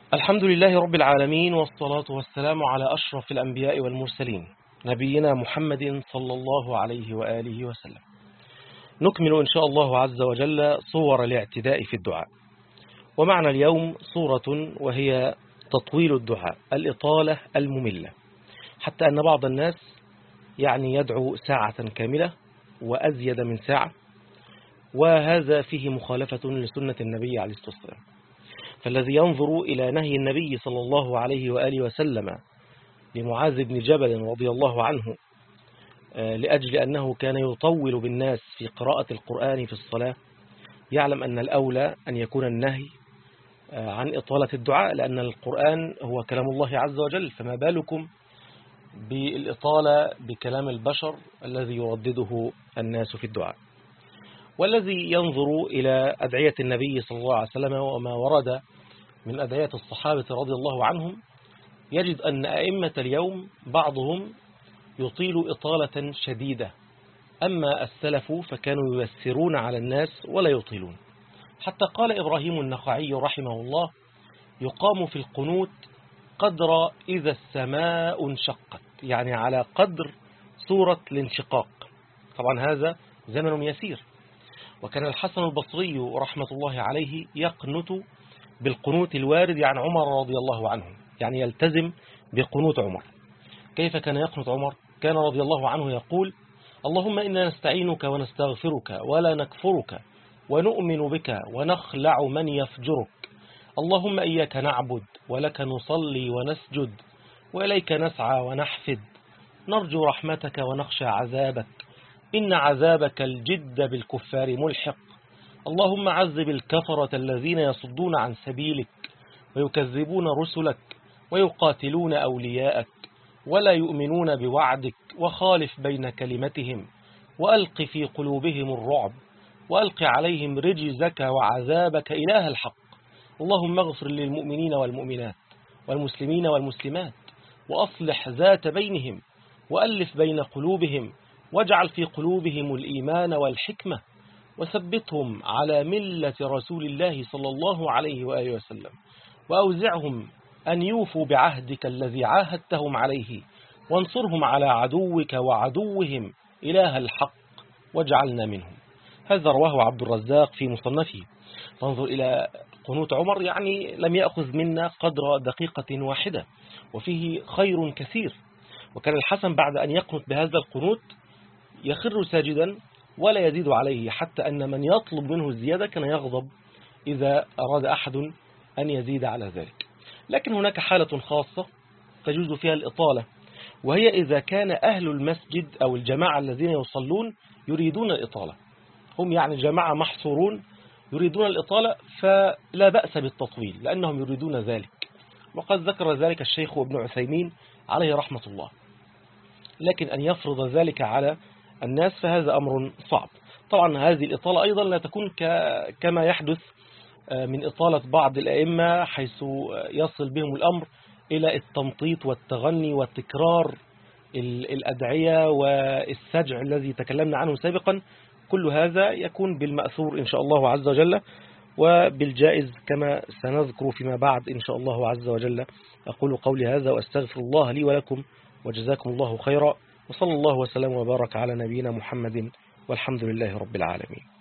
الحمد لله رب العالمين، والصلاة والسلام على أشرف الأنبياء والمرسلين نبينا محمد صلى الله عليه وآله وسلم. نكمل إن شاء الله عز وجل صور الاعتداء في الدعاء، ومعنا اليوم صورة وهي تطويل الدعاء، الإطالة المملة، حتى أن بعض الناس يدعو ساعة كاملة وأزيد من ساعة، وهذا فيه مخالفة لسنة النبي عليه الصلاة والسلام. فالذي ينظر إلى نهي النبي صلى الله عليه وآله وسلم لمعاذ بن جبل رضي الله عنه لأجل أنه كان يطول بالناس في قراءة القرآن في الصلاة، يعلم أن الأولى أن يكون النهي عن إطالة الدعاء، لأن القرآن هو كلام الله عز وجل، فما بالكم بالإطالة بكلام البشر الذي يردده الناس في الدعاء. والذي ينظر إلى أدعية النبي صلى الله عليه وسلم وما ورد من أدعية الصحابة رضي الله عنهم، يجد أن أئمة اليوم بعضهم يطيل إطالة شديدة، أما السلف فكانوا ييسرون على الناس ولا يطيلون. حتى قال إبراهيم النخعي رحمه الله: يقام في القنوت قدر إذا السماء انشقت، يعني على قدر سورة الانشقاق. طبعا هذا زمن يسير. وكان الحسن البصري رحمة الله عليه يقنت بالقنوت الوارد عن عمر رضي الله عنه، يعني يلتزم بقنوت عمر. كيف كان يقنت عمر؟ كان رضي الله عنه يقول: اللهم إنا نستعينك ونستغفرك ولا نكفرك ونؤمن بك ونخلع من يفجرك، اللهم إياك نعبد ولك نصلي ونسجد وإليك نسعى ونحفد، نرجو رحمتك ونخشى عذابك، إن عذابك الجد بالكفار ملحق، اللهم عذب الكفرة الذين يصدون عن سبيلك ويكذبون رسلك ويقاتلون أولياءك ولا يؤمنون بوعدك، وخالف بين كلمتهم وألق في قلوبهم الرعب وألق عليهم رجزك وعذابك إله الحق، اللهم اغفر للمؤمنين والمؤمنات والمسلمين والمسلمات وأصلح ذات بينهم وألف بين قلوبهم واجعل في قلوبهم الإيمان والحكمة وثبتهم على ملة رسول الله صلى الله عليه وآله وسلم، وأوزعهم أن يوفوا بعهدك الذي عاهدتهم عليه، وانصرهم على عدوك وعدوهم إله الحق واجعلنا منهم. هذا رواه عبد الرزاق في مصنفه. فانظر إلى قنوت عمر، يعني لم يأخذ منا قدر دقيقة واحدة، وفيه خير كثير. وكان الحسن بعد أن يقنت بهذا القنوت يخر ساجدا ولا يزيد عليه، حتى أن من يطلب منه الزيادة كان يغضب إذا أراد أحد أن يزيد على ذلك. لكن هناك حالة خاصة تجوز فيها الإطالة، وهي إذا كان أهل المسجد أو الجماعة الذين يصلون يريدون الإطالة، هم جماعة محصورون يريدون الإطالة، فلا بأس بالتطويل لأنهم يريدون ذلك، وقد ذكر ذلك الشيخ ابن عثيمين عليه رحمة الله. لكن أن يفرض ذلك على الناس فهذا أمر صعب. طبعا هذه الإطالة أيضا لا تكون كما يحدث من إطالة بعض الأئمة، حيث يصل بهم الأمر إلى التمطيط والتغني وتكرار الأدعية والسجع الذي تكلمنا عنه سابقا. كل هذا يكون بالمأثور إن شاء الله عز وجل، وبالجائز كما سنذكر فيما بعد إن شاء الله عز وجل. أقول قولي هذا وأستغفر الله لي ولكم، وجزاكم الله خيرا، وصلى الله وسلم وبارك على نبينا محمد، والحمد لله رب العالمين.